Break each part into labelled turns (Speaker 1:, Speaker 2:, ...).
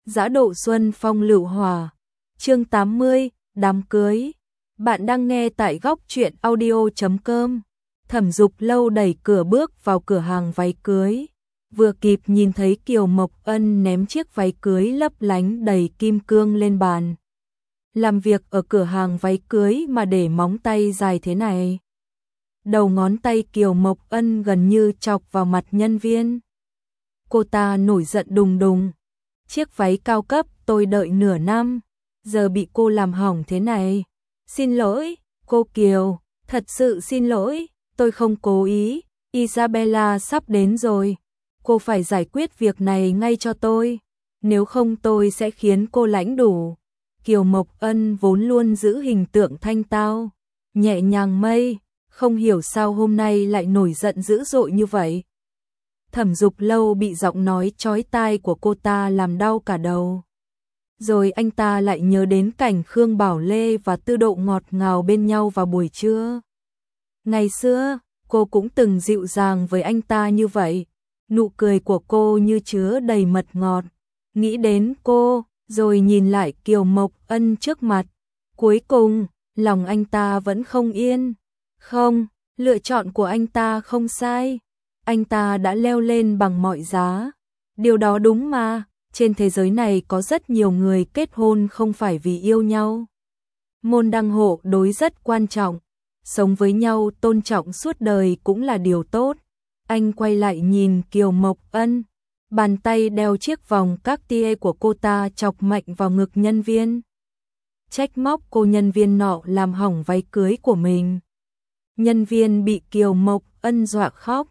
Speaker 1: Dã độ xuân phong lựu hòa. Chương 80, đám cưới. Bạn đang nghe tại góc truyện audio.com. Thẩm Dục Lâu đẩy cửa bước vào cửa hàng váy cưới. Vừa kịp nhìn thấy Kiều Mộc Ân ném chiếc váy cưới lấp lánh đầy kim cương lên bàn. Làm việc ở cửa hàng váy cưới mà để móng tay dài thế này. Đầu ngón tay Kiều Mộc Ân gần như chọc vào mặt nhân viên. Cô ta nổi giận đùng đùng. Chiếc váy cao cấp tôi đợi nửa năm, giờ bị cô làm hỏng thế này. Xin lỗi, cô Kiều, thật sự xin lỗi, tôi không cố ý, Isabella sắp đến rồi. Cô phải giải quyết việc này ngay cho tôi, nếu không tôi sẽ khiến cô lãnh đủ. Kiều Mộc Ân vốn luôn giữ hình tượng thanh tao, nhẹ nhàng mây, không hiểu sao hôm nay lại nổi giận dữ dội như vậy. Thẩm Dục Lâu bị giọng nói chói tai của cô ta làm đau cả đầu. Rồi anh ta lại nhớ đến cảnh Khương Bảo Lê và Tư Độ ngọt ngào bên nhau vào buổi trưa. Ngày xưa, cô cũng từng dịu dàng với anh ta như vậy. Nụ cười của cô như chứa đầy mật ngọt. Nghĩ đến cô, rồi nhìn lại Kiều Mộc Ân trước mặt. Cuối cùng, lòng anh ta vẫn không yên. Không, lựa chọn của anh ta không sai. Anh ta đã leo lên bằng mọi giá. Điều đó đúng mà, trên thế giới này có rất nhiều người kết hôn không phải vì yêu nhau. Môn đăng hộ đối rất quan trọng, sống với nhau tôn trọng suốt đời cũng là điều tốt. Anh quay lại nhìn Kiều Mộc Ân, bàn tay đeo chiếc vòng Cartier của cô ta chọc mạnh vào ngực nhân viên. Trách móc cô nhân viên nọ làm hỏng váy cưới của mình. Nhân viên bị Kiều Mộc Ân dọa khóc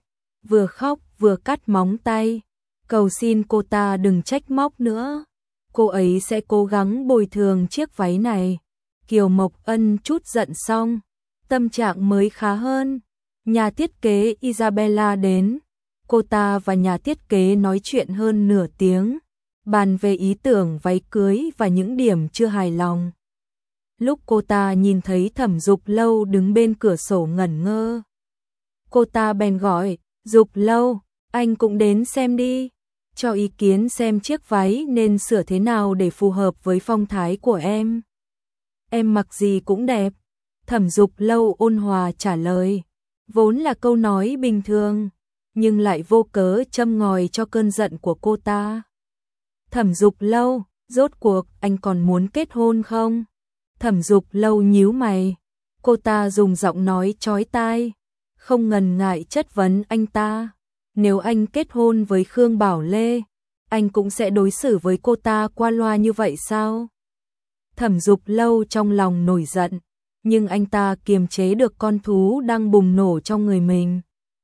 Speaker 1: vừa cắt móng tay, cầu xin cô ta đừng trách móc nữa. Cô ấy sẽ cố gắng bồi thường chiếc váy này. Kiều Mộc Ân chút giận xong, tâm trạng mới khá hơn. Nhà thiết kế Isabella đến, cô ta và nhà thiết kế nói chuyện hơn nửa tiếng, bàn về ý tưởng váy cưới và những điểm chưa hài lòng. Lúc cô ta nhìn thấy Thẩm Dục Lâu đứng bên cửa sổ ngẩn ngơ, cô ta bèn gọi, Dục Lâu, anh cũng đến xem đi, cho ý kiến xem chiếc váy nên sửa thế nào để phù hợp với phong thái của em. Em mặc gì cũng đẹp. Thẩm Dục Lâu ôn hòa trả lời, vốn là câu nói bình thường, nhưng lại vô cớ châm ngòi cho cơn giận của cô ta. Thẩm Dục Lâu, rốt cuộc anh còn muốn kết hôn không? Thẩm Dục Lâu nhíu mày, cô ta dùng giọng nói chói tai, không ngần ngại chất vấn anh ta. Nếu anh kết hôn với Khương Bảo Lê, anh cũng sẽ đối xử với cô ta qua loa như vậy sao? Thẩm Dục Lâu trong lòng nổi giận, nhưng anh ta kiềm chế được con thú đang bùng nổ trong người mình.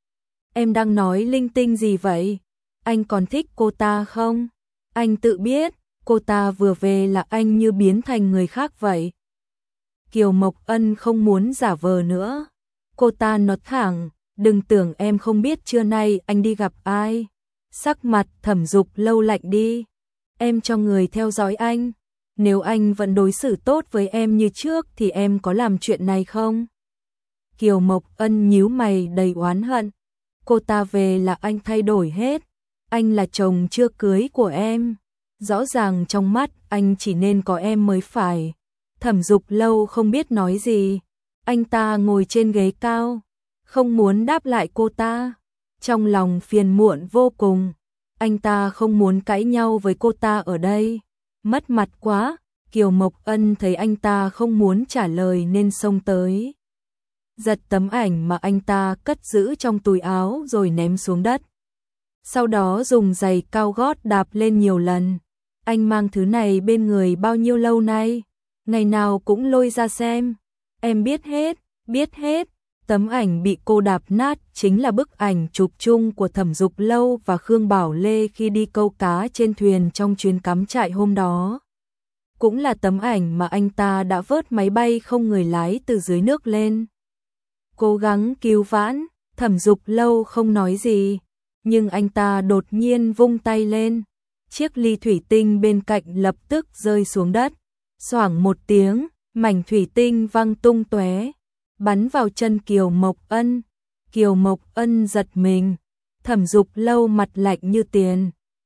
Speaker 1: Em đang nói linh tinh gì vậy? Anh còn thích cô ta không? Anh tự biết, cô ta vừa về là anh như biến thành người khác vậy. Kiều Mộc Ân không muốn giả vờ nữa. Cô ta nói thẳng, đừng tưởng em không biết trưa nay anh đi gặp ai. Sắc mặt Thẩm Dục Lâu lạnh đi. Em cho người theo dõi anh. Nếu anh vẫn đối xử tốt với em như trước thì em có làm chuyện này không? Kiều Mộc Ân nhíu mày đầy oán hận. Cô ta về là anh thay đổi hết. Anh là chồng chưa cưới của em. Rõ ràng trong mắt anh chỉ nên có em mới phải. Thẩm Dục Lâu không biết nói gì. Anh ta ngồi trên ghế cao, không muốn đáp lại cô ta. Trong lòng phiền muộn vô cùng. Anh ta không muốn cãi nhau với cô ta ở đây. Mất mặt quá. Kiều Mộc Ân thấy anh ta không muốn trả lời nên xông tới, giật tấm ảnh mà anh ta cất giữ trong túi áo rồi ném xuống đất. Sau đó dùng giày cao gót đạp lên nhiều lần. Anh mang thứ này bên người bao nhiêu lâu nay? Ngày nào cũng lôi ra xem. Em biết hết, biết hết. Tấm ảnh bị cô đạp nát chính là bức ảnh chụp chung của Thẩm Dục Lâu và Khương Bảo Lê khi đi câu cá trên thuyền trong chuyến cắm trại hôm đó. Cũng là tấm ảnh mà anh ta đã vớt máy bay không người lái từ dưới nước lên. Cố gắng cứu vãn, Thẩm Dục Lâu không nói gì, nhưng anh ta đột nhiên vung tay lên. Chiếc ly thủy tinh bên cạnh lập tức rơi xuống đất. Xoảng một tiếng, mảnh thủy tinh văng tung tóe, bắn vào chân Kiều Mộc Ân. Kiều Mộc Ân giật mình, Thẩm Dục Lâu mặt lạnh như tiền.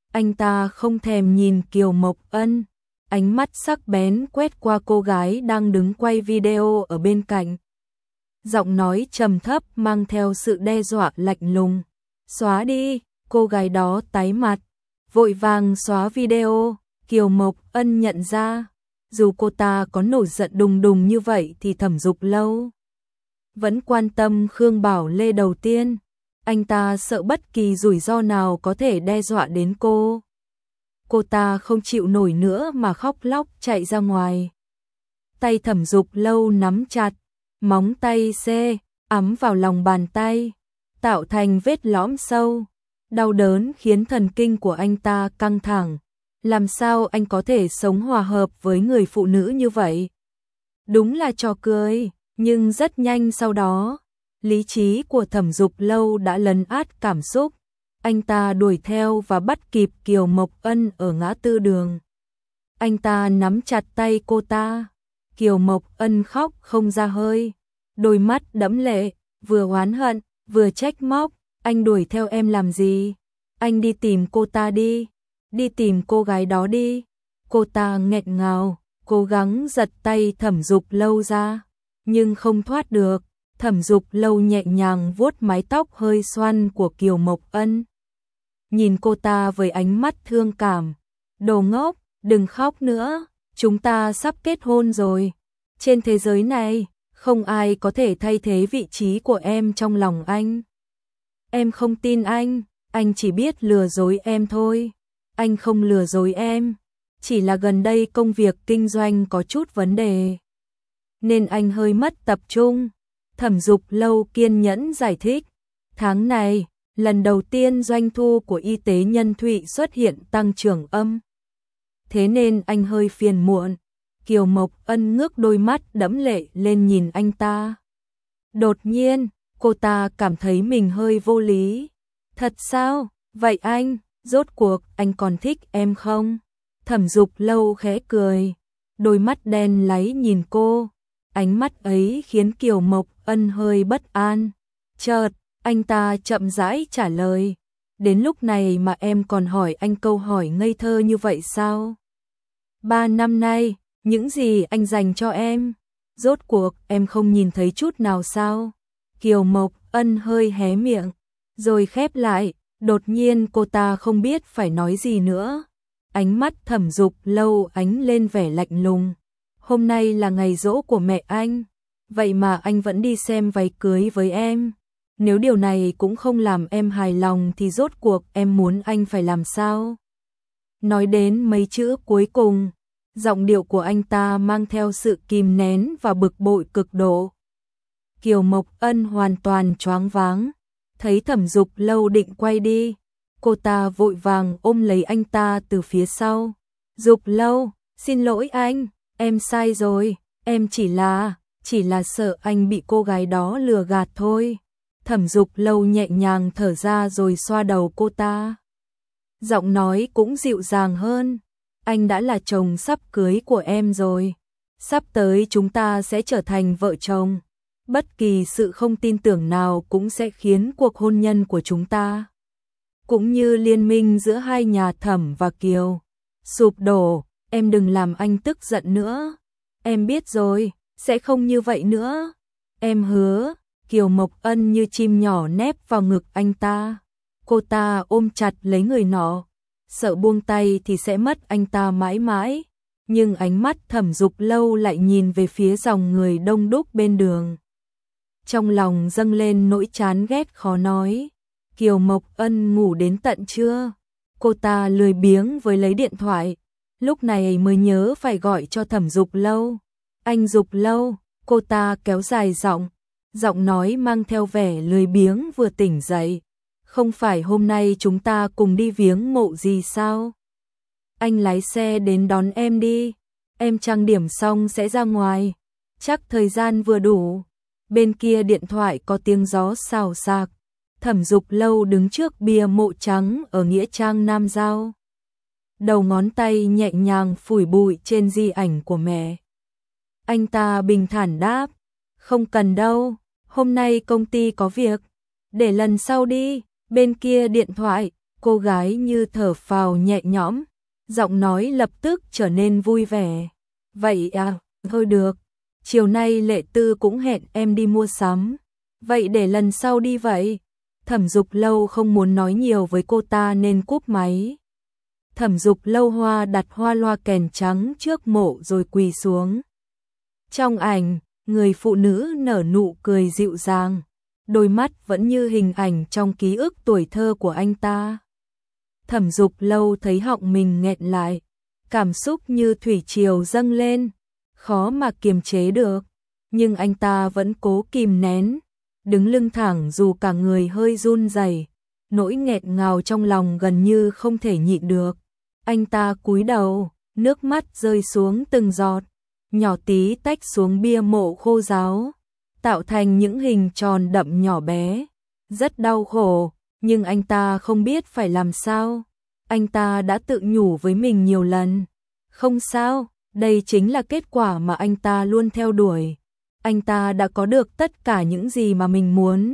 Speaker 1: Anh ta không thèm nhìn Kiều Mộc Ân, ánh mắt sắc bén quét qua cô gái đang đứng quay video ở bên cạnh. Giọng nói trầm thấp mang theo sự đe dọa lạnh lùng. Xóa đi, cô gái đó tái mặt, vội vàng xóa video. Kiều Mộc Ân nhận ra, dù cô ta có nổi giận đùng đùng như vậy thì Thẩm Dục Lâu vẫn quan tâm Khương Bảo Lê đầu tiên. Anh ta sợ bất kỳ rủi ro nào có thể đe dọa đến cô. Cô ta không chịu nổi nữa mà khóc lóc chạy ra ngoài. Tay Thẩm Dục Lâu nắm chặt, móng tay ấm vào lòng bàn tay, tạo thành vết lõm sâu. Đau đớn khiến thần kinh của anh ta căng thẳng. Làm sao anh có thể sống hòa hợp với người phụ nữ như vậy? Đúng là trò cười, nhưng rất nhanh sau đó, lý trí của Thẩm Dục Lâu đã lấn át cảm xúc. Anh ta đuổi theo và bắt kịp Kiều Mộc Ân ở ngã tư đường. Anh ta nắm chặt tay cô ta. Kiều Mộc Ân khóc không ra hơi, đôi mắt đẫm lệ, vừa oán hận, vừa trách móc. Anh đuổi theo em làm gì? Anh đi tìm cô ta đi. Đi tìm cô gái đó đi. Cô ta nghẹn ngào, cố gắng giật tay Thẩm Dục Lâu ra, nhưng không thoát được. Thẩm Dục Lâu nhẹ nhàng vuốt mái tóc hơi xoăn của Kiều Mộc Ân. Nhìn cô ta với ánh mắt thương cảm. Đồ ngốc, đừng khóc nữa, chúng ta sắp kết hôn rồi. Trên thế giới này, không ai có thể thay thế vị trí của em trong lòng anh. Em không tin anh chỉ biết lừa dối em thôi. Anh không lừa dối em, chỉ là gần đây công việc kinh doanh có chút vấn đề, nên anh hơi mất tập trung. Thẩm Dục Lâu kiên nhẫn giải thích. Tháng này, lần đầu tiên doanh thu của y tế Nhân Thụy xuất hiện tăng trưởng âm. Thế nên anh hơi phiền muộn. Kiều Mộc Ân ngước đôi mắt đẫm lệ lên nhìn anh ta. Đột nhiên, cô ta cảm thấy mình hơi vô lý. Thật sao? Vậy anh, rốt cuộc anh còn thích em không? Thẩm Dục Lâu khẽ cười, đôi mắt đen láy nhìn cô. Ánh mắt ấy khiến Kiều Mộc Ân hơi bất an. Chợt, anh ta chậm rãi trả lời. Đến lúc này mà em còn hỏi anh câu hỏi ngây thơ như vậy sao? 3 năm nay, những gì anh dành cho em, rốt cuộc em không nhìn thấy chút nào sao? Kiều Mộc Ân hơi hé miệng, rồi khép lại. Đột nhiên cô ta không biết phải nói gì nữa. Ánh mắt Thẩm Dục Lâu ánh lên vẻ lạnh lùng. Hôm nay là ngày giỗ của mẹ anh, vậy mà anh vẫn đi xem váy cưới với em. Nếu điều này cũng không làm em hài lòng thì rốt cuộc em muốn anh phải làm sao? Nói đến mấy chữ cuối cùng, giọng điệu của anh ta mang theo sự kìm nén và bực bội cực độ. Kiều Mộc Ân hoàn toàn choáng váng. Thấy Thẩm Dục Lâu định quay đi, cô ta vội vàng ôm lấy anh ta từ phía sau. Dục Lâu, xin lỗi anh, em sai rồi, em chỉ là sợ anh bị cô gái đó lừa gạt thôi. Thẩm Dục Lâu nhẹ nhàng thở ra rồi xoa đầu cô ta. Giọng nói cũng dịu dàng hơn. Anh đã là chồng sắp cưới của em rồi. Sắp tới chúng ta sẽ trở thành vợ chồng. Bất kỳ sự không tin tưởng nào cũng sẽ khiến cuộc hôn nhân của chúng ta, cũng như liên minh giữa hai nhà Thẩm và Kiều, sụp đổ. Em đừng làm anh tức giận nữa. Em biết rồi, sẽ không như vậy nữa. Em hứa. Kiều Mộc Ân như chim nhỏ nép vào ngực anh ta. Cô ta ôm chặt lấy người nọ, sợ buông tay thì sẽ mất anh ta mãi mãi. Nhưng ánh mắt Thẩm Dục Lâu lại nhìn về phía dòng người đông đúc bên đường. Trong lòng dâng lên nỗi chán ghét khó nói. Kiều Mộc Ân ngủ đến tận trưa. Cô ta lười biếng với lấy điện thoại. Lúc này mới nhớ phải gọi cho Thẩm Dục Lâu. Anh Dục Lâu, cô ta kéo dài giọng. Giọng nói mang theo vẻ lười biếng vừa tỉnh dậy. Không phải hôm nay chúng ta cùng đi viếng mộ gì sao? Anh lái xe đến đón em đi. Em trang điểm xong sẽ ra ngoài. Chắc thời gian vừa đủ. Bên kia điện thoại có tiếng gió xào xạc. Thẩm Dục Lâu đứng trước bia mộ trắng ở nghĩa trang Nam Giao. Đầu ngón tay nhẹ nhàng phủi bụi trên di ảnh của mẹ. Anh ta bình thản đáp, không cần đâu, hôm nay công ty có việc, để lần sau đi. Bên kia điện thoại, Cô gái như thở phào nhẹ nhõm, giọng nói lập tức trở nên vui vẻ. Vậy à, thôi được, chiều nay Lệ Tư cũng hẹn em đi mua sắm. Vậy để lần sau đi vậy. Thẩm Dục Lâu không muốn nói nhiều với cô ta nên cúp máy. Thẩm Dục Lâu Hoa đặt hoa loa kèn trắng trước mộ rồi quỳ xuống. Trong ảnh, người phụ nữ nở nụ cười dịu dàng, đôi mắt vẫn như hình ảnh trong ký ức tuổi thơ của anh ta. Thẩm Dục Lâu thấy họng mình nghẹn lại, cảm xúc như thủy triều dâng lên, khó mà kiềm chế được, nhưng anh ta vẫn cố kìm nén, đứng lưng thẳng dù cả người hơi run rẩy, nỗi nghẹn ngào trong lòng gần như không thể nhịn được. Anh ta cúi đầu, nước mắt rơi xuống từng giọt, nhỏ tí tách xuống bia mộ khô ráo, tạo thành những hình tròn đậm nhỏ bé. Rất đau khổ, nhưng anh ta không biết phải làm sao. Anh ta đã tự nhủ với mình nhiều lần. Không sao, đây chính là kết quả mà anh ta luôn theo đuổi. Anh ta đã có được tất cả những gì mà mình muốn.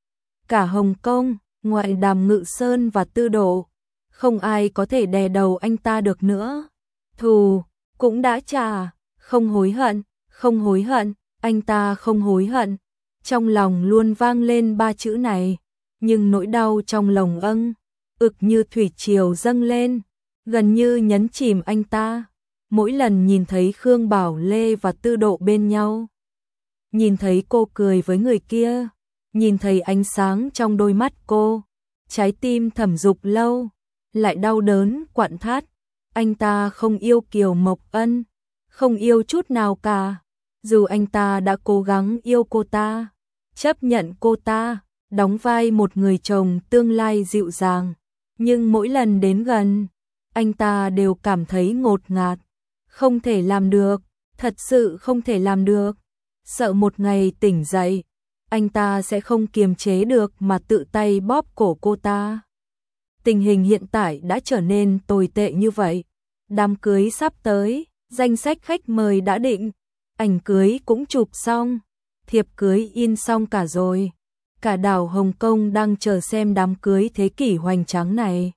Speaker 1: Cả Hồng Kông, ngoại Đàm Ngự Sơn và Tư Độ, không ai có thể đè đầu anh ta được nữa. Thù cũng đã trả, không hối hận, không hối hận, anh ta không hối hận. Trong lòng luôn vang lên ba chữ này, nhưng nỗi đau trong lòng ực như thủy triều dâng lên, gần như nhấn chìm anh ta. Mỗi lần nhìn thấy Khương Bảo Lê và Tư Độ bên nhau, nhìn thấy cô cười với người kia, nhìn thấy ánh sáng trong đôi mắt cô, trái tim Thẩm Dục Lâu lại đau đớn quặn thắt. Anh ta không yêu Kiều Mộc Ân, không yêu chút nào cả. Dù anh ta đã cố gắng yêu cô ta, chấp nhận cô ta, đóng vai một người chồng tương lai dịu dàng, nhưng mỗi lần đến gần, anh ta đều cảm thấy ngột ngạt, không thể làm được, thật sự không thể làm được. Sợ một ngày tỉnh dậy, anh ta sẽ không kiềm chế được mà tự tay bóp cổ cô ta. Tình hình hiện tại đã trở nên tồi tệ như vậy. Đám cưới sắp tới, danh sách khách mời đã định, ảnh cưới cũng chụp xong, thiệp cưới in xong cả rồi. Cả đảo Hồng Kông đang chờ xem đám cưới thế kỷ hoành tráng này.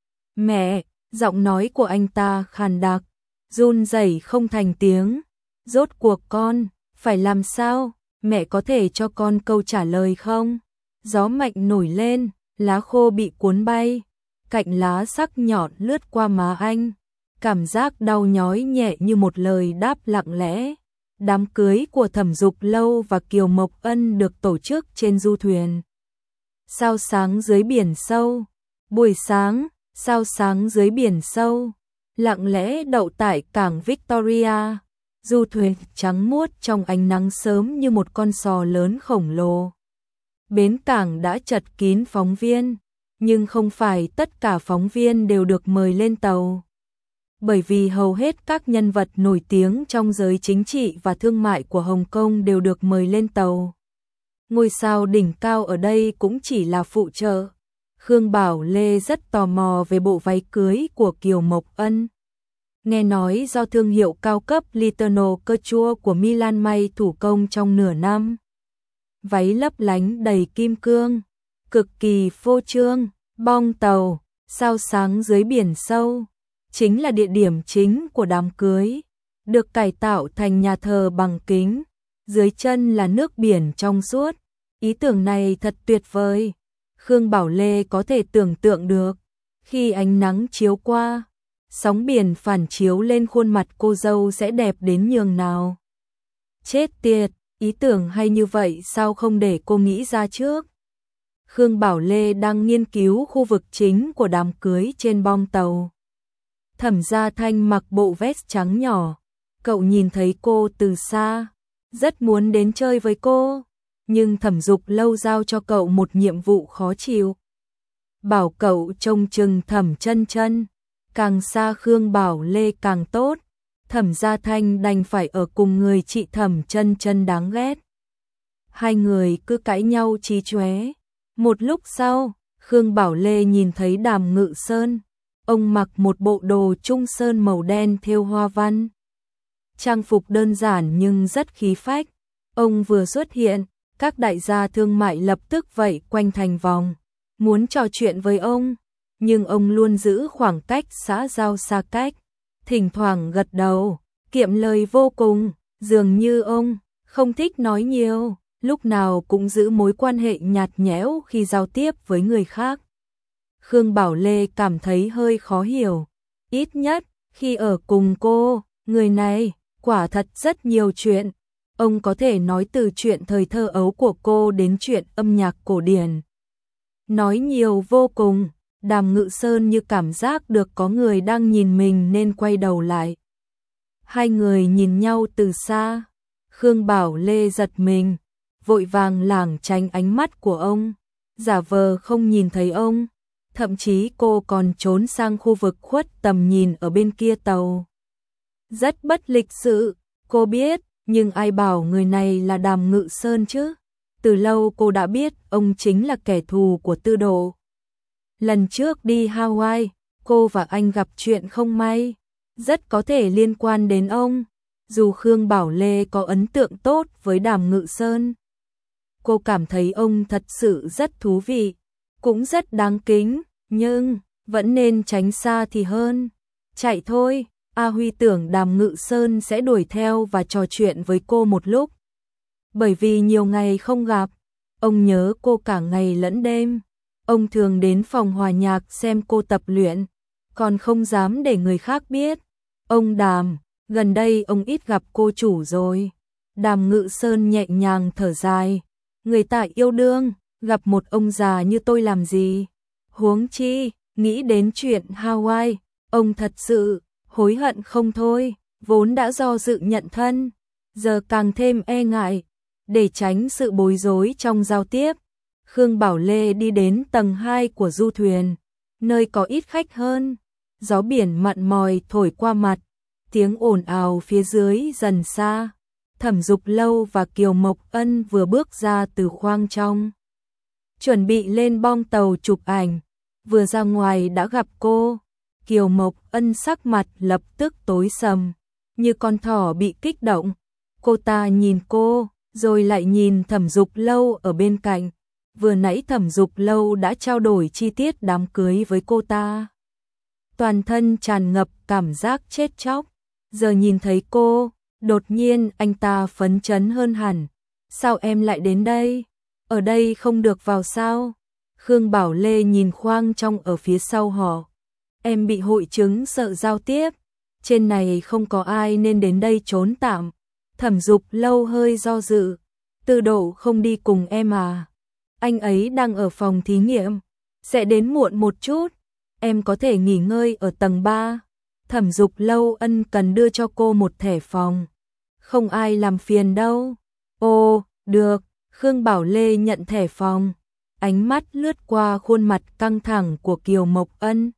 Speaker 1: Mẹ, giọng nói của anh ta khàn đặc, run rẩy không thành tiếng. Rốt cuộc con phải làm sao? Mẹ có thể cho con câu trả lời không? Gió mạnh nổi lên, lá khô bị cuốn bay, cạnh lá sắc nhọn lướt qua má anh. Cảm giác đau nhói nhẹ như một lời đáp lặng lẽ. Đám cưới của Thẩm Dục Lâu và Kiều Mộc Ân được tổ chức trên du thuyền. Sao sáng dưới biển sâu. Buổi sáng, sao sáng dưới biển sâu, lặng lẽ đậu tại cảng Victoria. Du thuyền trắng muốt trong ánh nắng sớm như một con sò lớn khổng lồ. Bến cảng đã chật kín phóng viên, nhưng không phải tất cả phóng viên đều được mời lên tàu. Bởi vì hầu hết các nhân vật nổi tiếng trong giới chính trị và thương mại của Hồng Kông đều được mời lên tàu. Ngôi sao đỉnh cao ở đây cũng chỉ là phụ trợ. Khương Bảo Lê rất tò mò về bộ váy cưới của Kiều Mộc Ân. Nghe nói do thương hiệu cao cấp Litano Couture của Milan may thủ công trong nửa năm. Váy lấp lánh đầy kim cương, cực kỳ phô trương. Bong tàu, sao sáng dưới biển sâu, chính là địa điểm chính của đám cưới, được cải tạo thành nhà thờ bằng kính, dưới chân là nước biển trong suốt. Ý tưởng này thật tuyệt vời. Khương Bảo Lê có thể tưởng tượng được, khi ánh nắng chiếu qua, sóng biển phản chiếu lên khuôn mặt cô dâu sẽ đẹp đến nhường nào. Chết tiệt, ý tưởng hay như vậy sao không để cô nghĩ ra trước? Khương Bảo Lê đang nghiên cứu khu vực chính của đám cưới trên bong tàu. Thẩm Gia Thanh mặc bộ vest trắng nhỏ, cậu nhìn thấy cô từ xa, rất muốn đến chơi với cô, nhưng Thẩm Dục Lâu giao cho cậu một nhiệm vụ khó chịu. Bảo cậu trông chừng Thẩm Chân Chân, càng xa Khương Bảo Lê càng tốt. Thẩm Gia Thanh đành phải ở cùng người chị Thẩm Chân Chân đáng ghét. Hai người cứ cãi nhau chí chóe. Một lúc sau, Khương Bảo Lê nhìn thấy Đàm Ngự Sơn. Ông mặc một bộ đồ trung sơn màu đen thêu hoa văn. Trang phục đơn giản nhưng rất khí phách. Ông vừa xuất hiện, các đại gia thương mại lập tức vây quanh thành vòng, muốn trò chuyện với ông. nhưng ông luôn giữ khoảng cách xã giao xa cách, thỉnh thoảng gật đầu, kiệm lời vô cùng, dường như ông không thích nói nhiều, lúc nào cũng giữ mối quan hệ nhạt nhẽo khi giao tiếp với người khác. Khương Bảo Lê cảm thấy hơi khó hiểu, ít nhất khi ở cùng cô, người này quả thật rất nhiều chuyện. Ông có thể nói từ chuyện thời thơ ấu của cô đến chuyện âm nhạc cổ điển. Nói nhiều vô cùng, Đàm Ngự Sơn như cảm giác được có người đang nhìn mình nên quay đầu lại. Hai người nhìn nhau từ xa, Khương Bảo Lê giật mình, vội vàng lảng tránh ánh mắt của ông, giả vờ không nhìn thấy ông. Thậm chí cô còn trốn sang khu vực khuất tầm nhìn ở bên kia tàu. Rất bất lịch sự, cô biết, nhưng ai bảo người này là Đàm Ngự Sơn chứ? Từ lâu cô đã biết ông chính là kẻ thù của Tư Độ. Lần trước đi Hawaii, cô và anh gặp chuyện không may, rất có thể liên quan đến ông. Dù Khương Bảo Lê có ấn tượng tốt với Đàm Ngự Sơn, cô cảm thấy ông thật sự rất thú vị, cũng rất đáng kính, nhưng vẫn nên tránh xa thì hơn. Chạy thôi. A Huy tưởng Đàm Ngự Sơn sẽ đuổi theo và trò chuyện với cô một lúc. Bởi vì nhiều ngày không gặp, ông nhớ cô cả ngày lẫn đêm. Ông thường đến phòng hòa nhạc xem cô tập luyện, còn không dám để người khác biết. Ông Đàm, gần đây ông ít gặp cô chủ rồi. Đàm Ngự Sơn nhẹ nhàng thở dài. Người ta yêu đương, gặp một ông già như tôi làm gì? Huống chi, nghĩ đến chuyện Hawaii, ông thật sự hối hận không thôi, vốn đã do dự nhận thân, giờ càng thêm e ngại. Để tránh sự bối rối trong giao tiếp, Khương Bảo Lê đi đến tầng 2 của du thuyền, nơi có ít khách hơn. Gió biển mặn mòi thổi qua mặt, tiếng ồn ào phía dưới dần xa. Thẩm Dục Lâu và Kiều Mộc Ân vừa bước ra từ khoang trong, chuẩn bị lên bong tàu chụp ảnh, vừa ra ngoài đã gặp cô. Kiều Mộc Ân sắc mặt lập tức tối sầm, như con thỏ bị kích động. Cô ta nhìn cô, rồi lại nhìn Thẩm Dục Lâu ở bên cạnh. Vừa nãy Thẩm Dục Lâu đã trao đổi chi tiết đám cưới với cô ta. Toàn thân tràn ngập cảm giác chết chóc. Giờ nhìn thấy cô, đột nhiên anh ta phấn chấn hơn hẳn. Sao em lại đến đây? Ở đây không được vào sao? Khương Bảo Lê nhìn khoang trong ở phía sau họ. Em bị hội chứng sợ giao tiếp. Trên này không có ai nên đến đây trốn tạm. Thẩm Dục Lâu hơi do dự. Tư Độ không đi cùng em à? Anh ấy đang ở phòng thí nghiệm, sẽ đến muộn một chút. Em có thể nghỉ ngơi ở tầng 3. Thẩm Dục Lâu ân cần đưa cho cô một thẻ phòng. Không ai làm phiền đâu. Ồ, được. Khương Bảo Lê nhận thẻ phòng. Ánh mắt lướt qua khuôn mặt căng thẳng của Kiều Mộc Ân.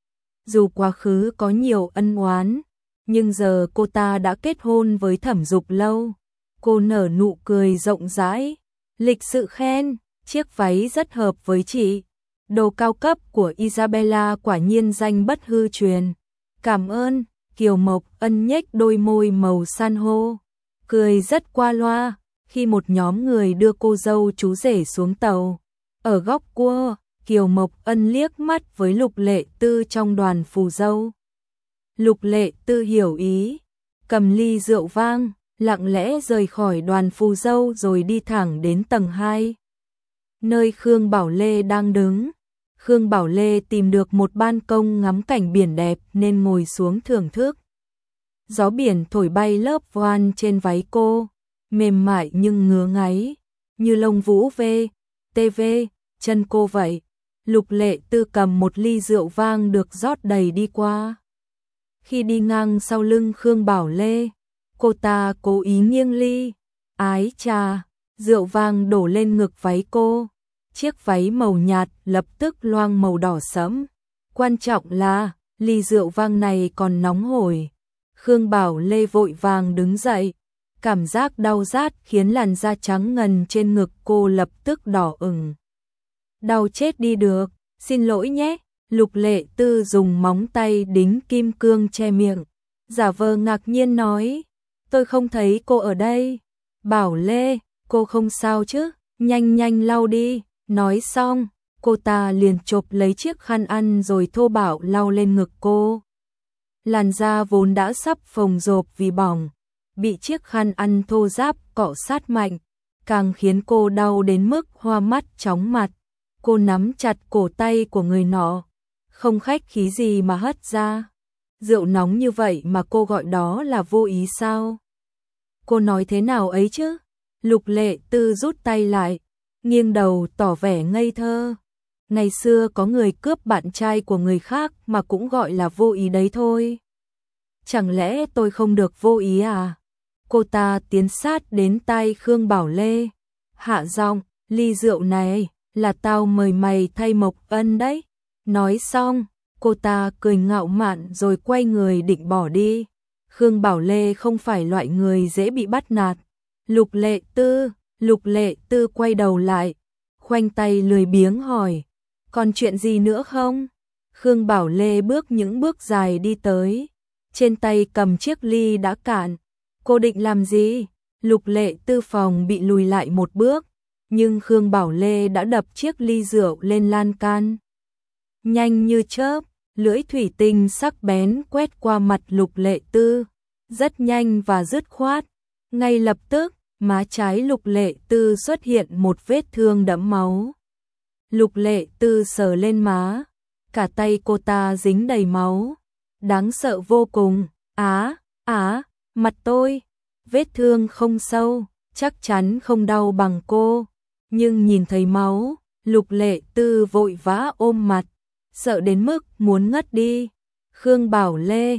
Speaker 1: Dù quá khứ có nhiều ân oán, nhưng giờ cô ta đã kết hôn với Thẩm Dục Lâu. Cô nở nụ cười rộng rãi, lịch sự khen, chiếc váy rất hợp với chị. Đồ cao cấp của Isabella quả nhiên danh bất hư truyền. Cảm ơn. Kiều Mộc Ân nhếch đôi môi màu san hô, cười rất qua loa khi một nhóm người đưa cô dâu chú rể xuống tàu. Ở góc cua, Kiều Mộc Ân liếc mắt với Lục Lệ Tư trong đoàn phù dâu. Lục Lệ Tư hiểu ý, cầm ly rượu vang, lặng lẽ rời khỏi đoàn phù dâu rồi đi thẳng đến tầng 2. Nơi Khương Bảo Lê đang đứng. Khương Bảo Lê tìm được một ban công ngắm cảnh biển đẹp nên ngồi xuống thưởng thức. Gió biển thổi bay lớp voan trên váy cô, mềm mại nhưng ngứa ngáy, như lông vũ TV, chân cô vậy. Lục Lệ Tư cầm một ly rượu vang được rót đầy đi qua. Khi đi ngang sau lưng Khương Bảo Lê, cô ta cố ý nghiêng ly. Ái chà, rượu vang đổ lên ngực váy cô. Chiếc váy màu nhạt lập tức loang màu đỏ sẫm. Quan trọng là, ly rượu vang này còn nóng hổi. Khương Bảo Lê vội vàng đứng dậy. Cảm giác đau rát khiến làn da trắng ngần trên ngực cô lập tức đỏ ửng. Đau chết đi được, xin lỗi nhé. Lục Lệ Tư dùng móng tay đính kim cương che miệng, giả vờ ngạc nhiên nói, tôi không thấy cô ở đây. Bảo Lê, cô không sao chứ, nhanh nhanh lau đi. Nói xong, cô ta liền chộp lấy chiếc khăn ăn rồi thô bạo lau lên ngực cô. Làn da vốn đã sắp phồng rộp vì bỏng, bị chiếc khăn ăn thô ráp cọ sát mạnh, càng khiến cô đau đến mức hoa mắt chóng mặt. Cô nắm chặt cổ tay của người nọ, không khách khí gì mà hất ra. Rượu nóng như vậy mà cô gọi đó là vô ý sao? Cô nói thế nào ấy chứ? Lục Lệ Tư rút tay lại, nghiêng đầu tỏ vẻ ngây thơ. Ngày xưa có người cướp bạn trai của người khác mà cũng gọi là vô ý đấy thôi. Chẳng lẽ tôi không được vô ý à? Cô ta tiến sát đến tai Khương Bảo Lê, hạ giọng, ly rượu này là tao mời mày thay Mộc Ân đấy. Nói xong, cô ta cười ngạo mạn rồi quay người định bỏ đi. Khương Bảo Lê không phải loại người dễ bị bắt nạt. Lục Lệ Tư quay đầu lại, khoanh tay lười biếng hỏi, còn chuyện gì nữa không? Khương Bảo Lê bước những bước dài đi tới, trên tay cầm chiếc ly đã cạn. Cô định làm gì? Lục Lệ Tư phòng bị lùi lại một bước, nhưng Khương Bảo Lê đã đập chiếc ly rượu lên lan can. Nhanh như chớp, lưỡi thủy tinh sắc bén quét qua mặt Lục Lệ Tư, rất nhanh và dứt khoát. Ngay lập tức, má trái Lục Lệ Tư xuất hiện một vết thương đẫm máu. Lục Lệ Tư sờ lên má, cả tay cô ta dính đầy máu, đáng sợ vô cùng. Mặt tôi, vết thương không sâu, chắc chắn không đau bằng cô, nhưng nhìn thấy máu, Lục Lệ Tư vội vã ôm mặt, sợ đến mức muốn ngất đi. Khương Bảo Lê,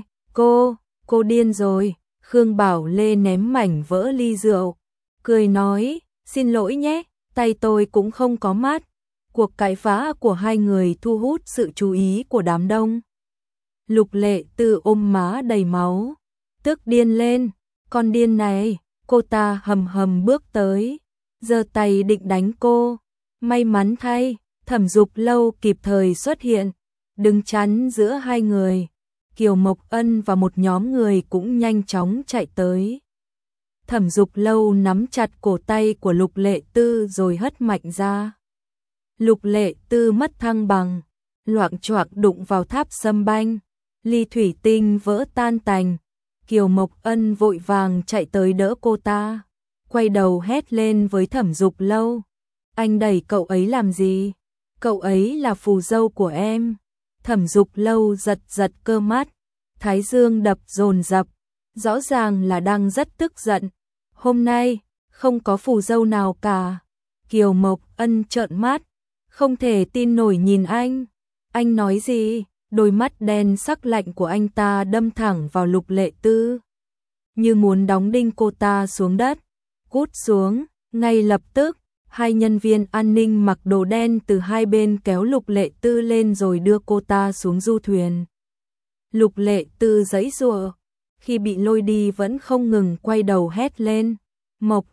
Speaker 1: cô điên rồi. Khương Bảo Lê ném mảnh vỡ ly rượu, cười nói, xin lỗi nhé, tay tôi cũng không có mát. Cuộc cãi vã của hai người thu hút sự chú ý của đám đông. Lục Lệ Tư ôm má đầy máu, tức điên lên, con điên này. Cô ta hầm hầm bước tới, giơ tay định đánh cô. May mắn thay, Thẩm Dục Lâu kịp thời xuất hiện, đứng chắn giữa hai người. Kiều Mộc Ân và một nhóm người cũng nhanh chóng chạy tới. Thẩm Dục Lâu nắm chặt cổ tay của Lục Lệ Tư rồi hất mạnh ra. Lục Lệ Tư mất thăng bằng, loạng choạng đụng vào tháp sâm banh, ly thủy tinh vỡ tan tành. Kiều Mộc Ân vội vàng chạy tới đỡ cô ta, quay đầu hét lên với Thẩm Dục Lâu, anh đẩy cậu ấy làm gì? Cậu ấy là phù dâu của em. Thẩm Dục Lâu giật giật cơ mắt, thái dương đập dồn dập, rõ ràng là đang rất tức giận. Hôm nay, không có phù dâu nào cả. Kiều Mộc Ân trợn mắt, không thể tin nổi nhìn anh. Anh nói gì? Đôi mắt đen sắc lạnh của anh ta đâm thẳng vào Lục Lệ Tư, như muốn đóng đinh cô ta xuống đất. Cút xuống. Ngay lập tức, hai nhân viên an ninh mặc đồ đen từ hai bên kéo Lục Lệ Tư lên rồi đưa cô ta xuống du thuyền. Lục Lệ Tư giãy giụa, khi bị lôi đi vẫn không ngừng quay đầu hét lên, Mộc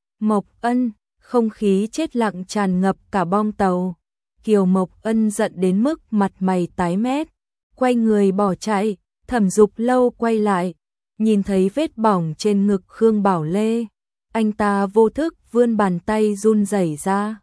Speaker 1: Ân. Không khí chết lặng tràn ngập cả bong tàu. Kiều Mộc Ân giận đến mức mặt mày tái mét, quay người bỏ chạy. Thẩm Dục Lâu quay lại, nhìn thấy vết bỏng trên ngực Khương Bảo Lê, anh ta vô thức vươn bàn tay run rẩy ra.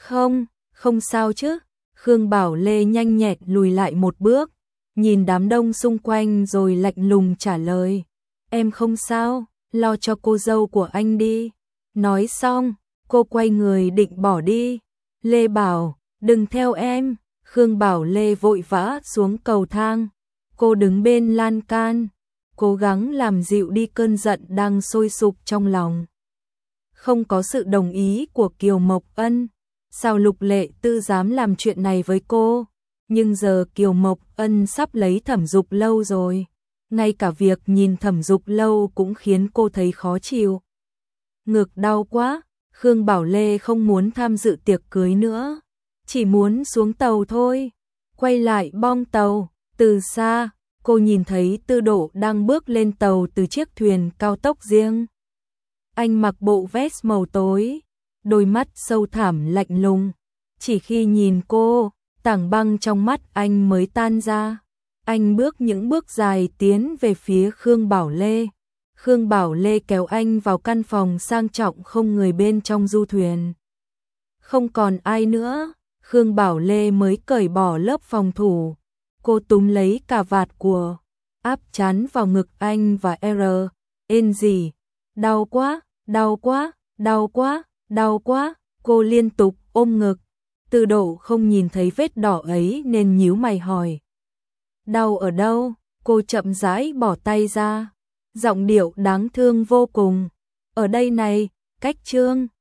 Speaker 1: Không sao chứ? Khương Bảo Lê nhanh nhẹn lùi lại một bước, nhìn đám đông xung quanh rồi lạnh lùng trả lời, em không sao, lo cho cô dâu của anh đi. Nói xong, cô quay người định bỏ đi. Lê bảo, đừng theo em. Khương Bảo Lê vội vã xuống cầu thang, cô đứng bên lan can, cố gắng làm dịu đi cơn giận đang sôi sục trong lòng. Không có sự đồng ý của Kiều Mộc Ân, sao Lục Lệ Tư dám làm chuyện này với cô? Nhưng giờ Kiều Mộc Ân sắp lấy Thẩm Dục Lâu rồi, ngay cả việc nhìn Thẩm Dục Lâu cũng khiến cô thấy khó chịu. Ngực đau quá. Khương Bảo Lê không muốn tham dự tiệc cưới nữa, chỉ muốn xuống tàu thôi. Quay lại bong tàu, từ xa, cô nhìn thấy Tư Độ đang bước lên tàu từ chiếc thuyền cao tốc riêng. Anh mặc bộ vest màu tối, đôi mắt sâu thẳm lạnh lùng. Chỉ khi nhìn cô, tảng băng trong mắt anh mới tan ra. Anh bước những bước dài tiến về phía Khương Bảo Lê. Khương Bảo Lê kéo anh vào căn phòng sang trọng không người bên trong du thuyền. Không còn ai nữa. Khương Bảo Lê mới cởi bỏ lớp phòng thủ. Cô túm lấy cà vạt của áp chán vào ngực anh và ên gì. Đau quá, đau quá, đau quá, đau quá. Cô liên tục ôm ngực. Từ Độ không nhìn thấy vết đỏ ấy nên nhíu mày hỏi. Đau ở đâu? Cô chậm rãi bỏ tay ra. Giọng điệu đáng thương vô cùng. Ở đây này, cách Trương.